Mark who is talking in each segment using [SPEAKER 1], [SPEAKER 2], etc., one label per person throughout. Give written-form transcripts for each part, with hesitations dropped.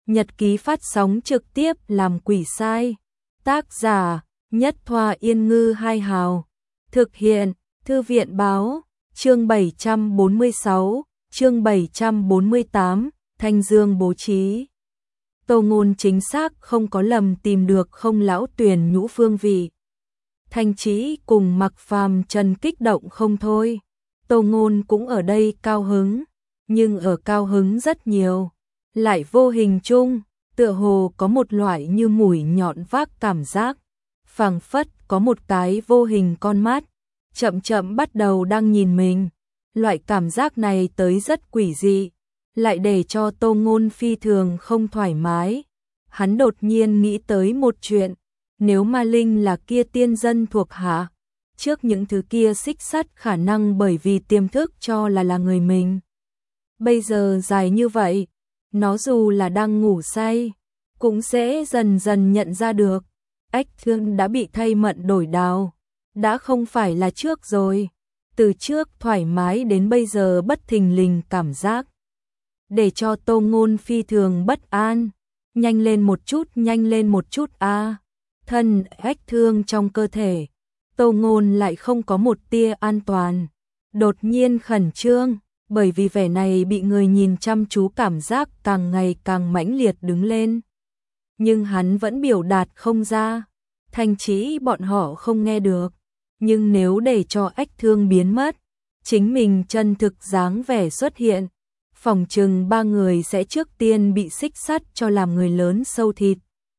[SPEAKER 1] Nhật ký phát sóng trực tiếp làm quỷ sai. Tác giả Nhất Thoa Yên Ngư Hai Hào. Thực hiện Thư viện Báo. Chương 746, chương 748, Thanh Dương bố trí. Tô Ngôn chính xác không có lầm tìm được không lão tuyển nhũ phương vị. Thanh Chí cùng Mặc Phàm Trần kích động không thôi. Tô Ngôn cũng ở đây cao hứng, nhưng ở cao hứng rất nhiều, lại vô hình chung, tựa hồ có một loại như mũi nhọn vác cảm giác, phảng phất có một cái vô hình con mắt, chậm chậm bắt đầu đang nhìn mình. Loại cảm giác này tới rất quỷ dị, lại để cho Tô Ngôn phi thường không thoải mái. Hắn đột nhiên nghĩ tới một chuyện, nếu Ma Linh là kia tiên dân thuộc hạ, trước những thứ kia xích sắt khả năng bởi vì tiềm thức cho là người mình. Bây giờ dài như vậy, nó dù là đang ngủ say, cũng sẽ dần dần nhận ra được. Ách Thương đã bị thay mận đổi đào, đã không phải là trước rồi. Từ trước thoải mái đến bây giờ bất thình lình cảm giác, để cho Tô Ngôn phi thường bất an. Nhanh lên một chút a. Thân Ách Thương trong cơ thể, Tô Ngôn lại không có một tia an toàn, đột nhiên khẩn trương, bởi vì vẻ này bị người nhìn chăm chú cảm giác càng ngày càng mãnh liệt đứng lên. Nhưng hắn vẫn biểu đạt không ra, Thanh Chí bọn họ không nghe được, nhưng nếu để cho Ách Thương biến mất, chính mình chân thực dáng vẻ xuất hiện, phỏng chừng ba người sẽ trước tiên bị xích sắt cho làm người lớn sâu thịt.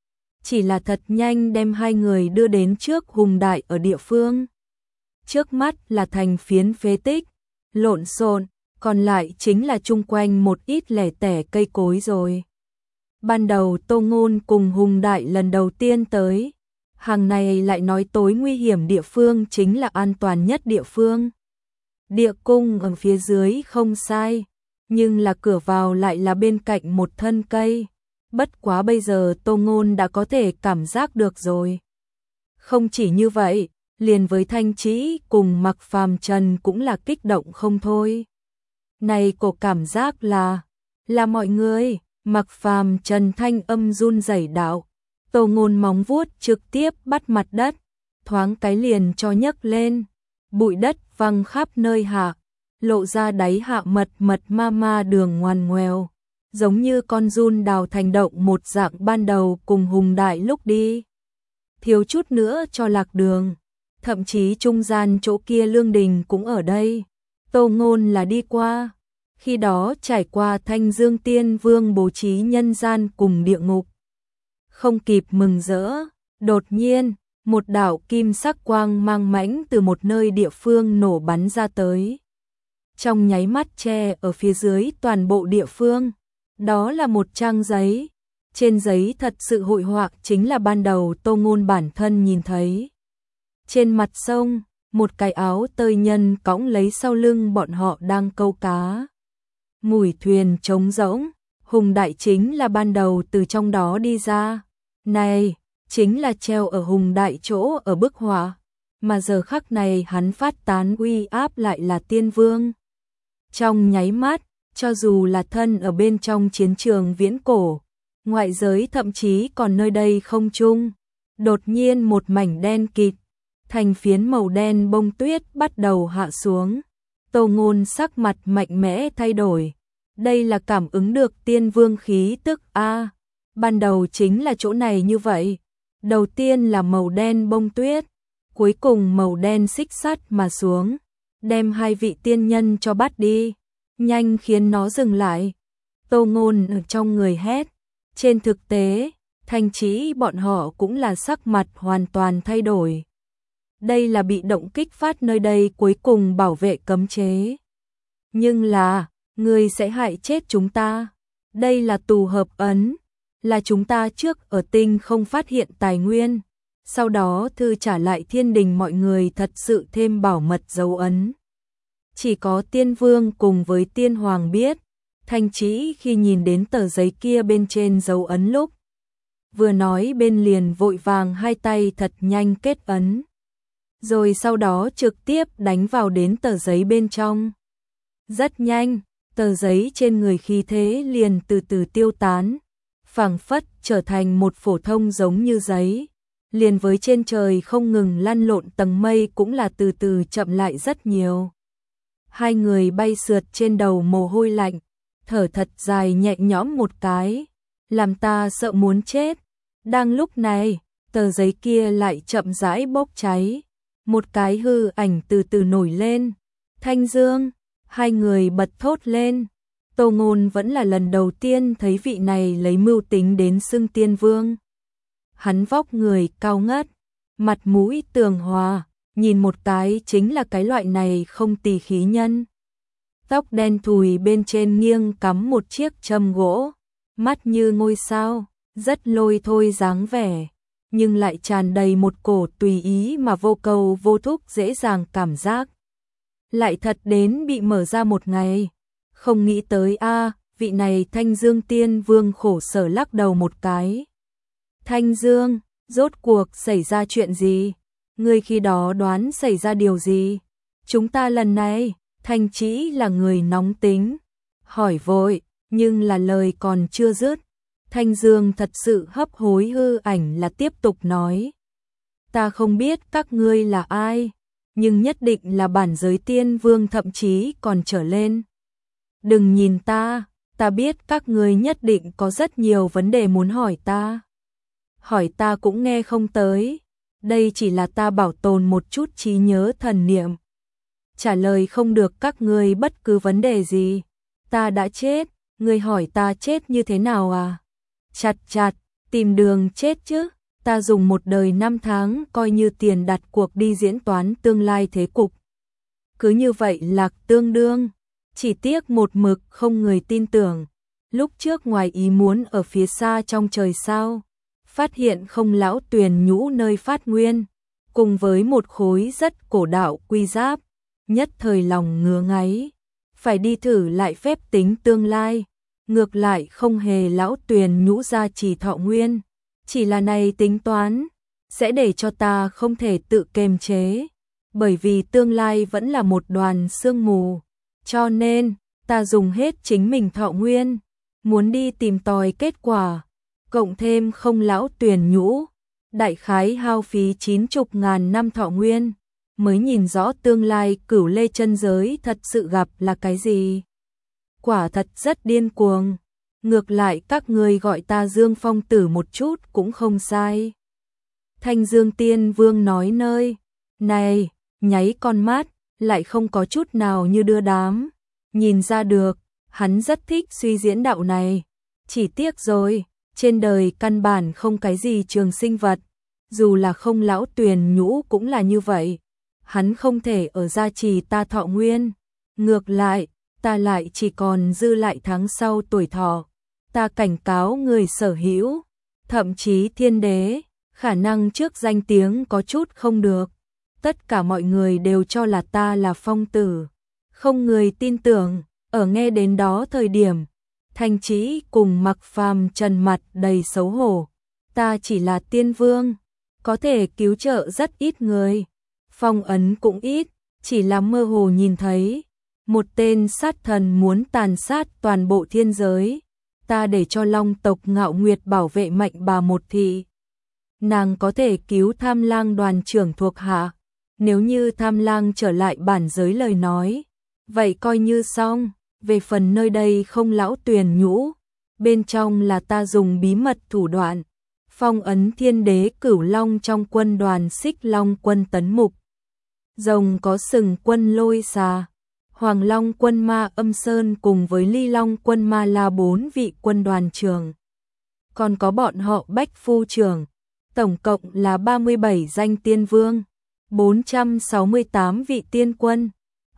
[SPEAKER 1] Chỉ là thật nhanh đem hai người đưa đến trước Hùng Đại ở địa phương. Trước mắt là thành phiến phế tích, lộn xộn, còn lại chính là chung quanh một ít lẻ tẻ cây cối rồi. Ban đầu Tô Ngôn cùng Hùng Đại lần đầu tiên tới, hàng này lại nói tối nguy hiểm địa phương chính là an toàn nhất địa phương. Địa cung ở phía dưới không sai, nhưng là cửa vào lại là bên cạnh một thân cây. Bất quá bây giờ Tô Ngôn đã có thể cảm giác được rồi. Không chỉ như vậy, liền với Thanh Chí cùng Mặc Phàm Trần cũng là kích động không thôi. Này cổ cảm giác là mọi người. Mặc Phàm Trần thanh âm run rẩy đạo. Tô Ngôn móng vuốt trực tiếp bắt mặt đất, thoáng cái liền cho nhấc lên. Bụi đất văng khắp nơi hạ, lộ ra đáy hạ mật ma đường ngoằn ngoèo, giống như con giun đào thành động một dạng ban đầu cùng Hùng Đại lúc đi. Thiếu chút nữa cho lạc đường, thậm chí trung gian chỗ kia Lương Đình cũng ở đây. Tô Ngôn là đi qua, khi đó trải qua Thanh Dương Tiên Vương bố trí nhân gian cùng địa ngục. Không kịp mừng rỡ, đột nhiên, một đạo kim sắc quang mang mãnh từ một nơi địa phương nổ bắn ra tới. Trong nháy mắt che ở phía dưới toàn bộ địa phương, đó là một trang giấy. Trên giấy thật sự hội họa chính là ban đầu Tô Ngôn bản thân nhìn thấy. Trên mặt sông, một cái áo tơi nhân cõng lấy sau lưng bọn họ đang câu cá. Mùi thuyền trống rỗng, Hùng Đại chính là ban đầu từ trong đó đi ra. Này, chính là treo ở Hùng Đại chỗ ở bức họa, mà giờ khắc này hắn phát tán uy áp lại là tiên vương. Trong nháy mắt, cho dù là thân ở bên trong chiến trường viễn cổ, ngoại giới thậm chí còn nơi đây không chung, đột nhiên một mảnh đen kịt, thành phiến màu đen bông tuyết bắt đầu hạ xuống. Tô Ngôn sắc mặt mạnh mẽ thay đổi. Đây là cảm ứng được tiên vương khí tức a. Ban đầu chính là chỗ này như vậy. Đầu tiên là màu đen bông tuyết, cuối cùng màu đen xích sắt mà xuống, đem hai vị tiên nhân cho bắt đi, nhanh khiến nó dừng lại. Tô Ngôn ở trong người hét. Trên thực tế, Thanh Chí bọn họ cũng là sắc mặt hoàn toàn thay đổi. Đây là bị động kích phát nơi đây cuối cùng bảo vệ cấm chế. Nhưng là, người sẽ hại chết chúng ta. Đây là tù hợp ấn, là chúng ta trước ở tinh không phát hiện tài nguyên, sau đó thư trả lại thiên đình mọi người thật sự thêm bảo mật dấu ấn. Chỉ có tiên vương cùng với tiên hoàng biết. Thanh Chí khi nhìn đến tờ giấy kia bên trên dấu ấn lúc, vừa nói bên liền vội vàng hai tay thật nhanh kết ấn, rồi sau đó trực tiếp đánh vào đến tờ giấy bên trong. Rất nhanh, tờ giấy trên người khí thế liền từ từ tiêu tán, phảng phất trở thành một phổ thông giống như giấy. Liền với trên trời không ngừng lăn lộn tầng mây cũng là từ từ chậm lại rất nhiều. Hai người bay sượt trên đầu mồ hôi lạnh, thở thật dài nhẹ nhõm một cái, làm ta sợ muốn chết. Đang lúc này, tờ giấy kia lại chậm rãi bốc cháy, một cái hư ảnh từ từ nổi lên. Thanh Dương, hai người bật thốt lên. Tô Ngôn vẫn là lần đầu tiên thấy vị này lấy mưu tính đến xưng tiên vương. Hắn vóc người cao ngất, mặt mũi tường hòa, nhìn một cái chính là cái loại này không tì khí nhân. Tóc đen thùi bên trên nghiêng cắm một chiếc châm gỗ, mắt như ngôi sao, rất lôi thôi dáng vẻ, nhưng lại tràn đầy một cổ tùy ý mà vô cầu vô thúc dễ dàng cảm giác. Lại thật đến bị mở ra một ngày, không nghĩ tới vị này Thanh Dương Tiên Vương khổ sở lắc đầu một cái. Thanh Dương, rốt cuộc xảy ra chuyện gì? Ngươi khi đó đoán xảy ra điều gì? Chúng ta lần này, Thanh Chỉ là người nóng tính, hỏi vội, nhưng là lời còn chưa dứt. Thanh Dương thật sự hấp hối hư ảnh là tiếp tục nói. Ta không biết các ngươi là ai, nhưng nhất định là bản giới tiên vương thậm chí còn trở lên. Đừng nhìn ta biết các ngươi nhất định có rất nhiều vấn đề muốn hỏi ta. Hỏi ta cũng nghe không tới, đây chỉ là ta bảo tồn một chút trí nhớ thần niệm. Trả lời không được các ngươi bất cứ vấn đề gì. Ta đã chết, ngươi hỏi ta chết như thế nào à? Chặt, tìm đường chết chứ. Ta dùng một đời 5 tháng coi như tiền đặt cuộc đi diễn toán tương lai thế cục. Cứ như vậy lạc tương đương, chỉ tiếc một mực không người tin tưởng. Lúc trước ngoài ý muốn ở phía xa trong trời sao, phát hiện không lão tuyền nhũ nơi phát nguyên, cùng với một khối rất cổ đạo quy giáp, nhất thời lòng ngứa ngáy, phải đi thử lại phép tính tương lai, ngược lại không hề lão tuyền nhũ ra chỉ thọ nguyên, chỉ là này tính toán, sẽ để cho ta không thể tự kiềm chế, bởi vì tương lai vẫn là một đoàn sương mù, cho nên, ta dùng hết chính mình thọ nguyên, muốn đi tìm tòi kết quả, cộng thêm không lão tuyền nhũ, đại khái hao phí 90.000 năm thọ nguyên, mới nhìn rõ tương lai Cửu Lê chân giới thật sự gặp là cái gì. Quả thật rất điên cuồng, ngược lại các người gọi ta Dương Phong Tử một chút cũng không sai. Thanh Dương Tiên Vương nói nơi này, nháy con mắt, lại không có chút nào như đưa đám, nhìn ra được, hắn rất thích suy diễn đạo này, chỉ tiếc rồi. Trên đời căn bản không cái gì trường sinh vật, dù là không lão tuyền nhũ cũng là như vậy. Hắn không thể ở gia trì ta thọ nguyên, ngược lại, ta lại chỉ còn dư lại tháng sau tuổi thọ. Ta cảnh cáo người sở hữu, thậm chí thiên đế, khả năng trước danh tiếng có chút không được. Tất cả mọi người đều cho là ta là Phong Tử, không người tin tưởng, ở nghe đến đó thời điểm. Thanh Chỉ cùng Mặc Phàm trần mặt đầy xấu hổ. Ta chỉ là tiên vương, có thể cứu trợ rất ít người. Phong ấn cũng ít, chỉ là mơ hồ nhìn thấy. Một tên sát thần muốn tàn sát toàn bộ thiên giới. Ta để cho Long tộc Ngạo Nguyệt bảo vệ mệnh bà một thị. Nàng có thể cứu Tham Lang đoàn trưởng thuộc hạ. Nếu như Tham Lang trở lại bản giới lời nói, vậy coi như xong. Về phần nơi đây không lão tuyền nhũ, bên trong là ta dùng bí mật thủ đoạn, phong ấn thiên đế Cửu Long trong quân đoàn Xích Long quân Tấn Mục. Rồng có sừng quân Lôi Xà, Hoàng Long quân Ma Âm Sơn cùng với Ly Long quân Ma La 4 vị quân đoàn trưởng. Còn có bọn họ Bách Phu trưởng, tổng cộng là 37 danh tiên vương, 468 vị tiên quân.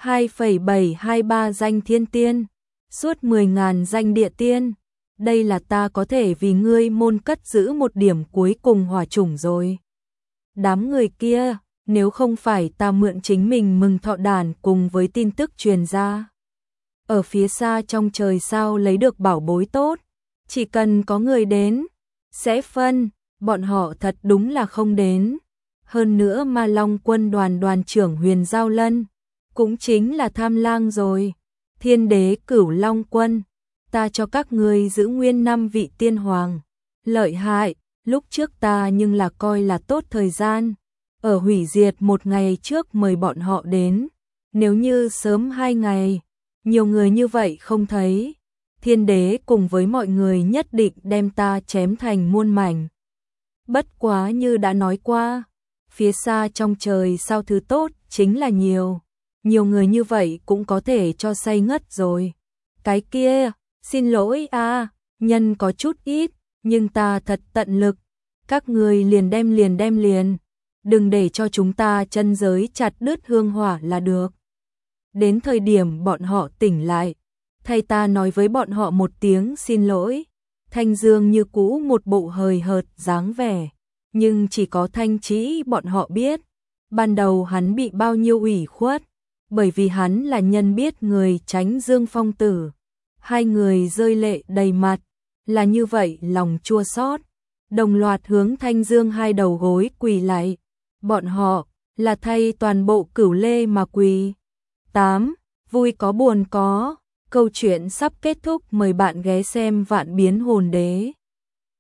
[SPEAKER 1] 2,723 danh thiên tiên, suốt 10.000 danh địa tiên. Đây là ta có thể vì ngươi môn cất giữ một điểm cuối cùng hỏa chủng rồi. Đám người kia, nếu không phải ta mượn chính mình mừng thọ đàn cùng với tin tức truyền ra. Ở phía xa trong trời sao lấy được bảo bối tốt, chỉ cần có người đến, sẽ phân, bọn họ thật đúng là không đến. Hơn nữa Ma Long quân đoàn đoàn trưởng Huyền Giao Lân, cũng chính là Tham Lang rồi. Thiên đế Cửu Long quân, ta cho các ngươi giữ nguyên 5 vị tiên hoàng. Lợi hại, lúc trước ta nhưng là coi là tốt thời gian. Ở hủy diệt 1 ngày trước mời bọn họ đến. Nếu như sớm 2 ngày, nhiều người như vậy không thấy. Thiên đế cùng với mọi người nhất định đem ta chém thành muôn mảnh. Bất quá như đã nói qua, phía xa trong trời sao thứ tốt chính là nhiều. Nhiều người như vậy cũng có thể cho say ngất rồi. Cái kia, xin lỗi a, nhân có chút ít, nhưng ta thật tận lực. Các người liền đem. Đừng để cho chúng ta chân giới chặt đứt hương hỏa là được. Đến thời điểm bọn họ tỉnh lại, thay ta nói với bọn họ một tiếng xin lỗi. Thanh Dương như cũ một bộ hời hợt dáng vẻ, nhưng chỉ có Thanh Chỉ bọn họ biết, ban đầu hắn bị bao nhiêu ủy khuất, bởi vì hắn là nhân biết người tránh Dương Phong tử. Hai người rơi lệ đầy mặt, là như vậy lòng chua xót, đồng loạt hướng Thanh Dương hai đầu gối quỳ lại. Bọn họ là thay toàn bộ Cửu Lê mà quỳ. 8. Vui có buồn có. Câu chuyện sắp kết thúc, mời bạn ghé xem Vạn Biến Hồn Đế.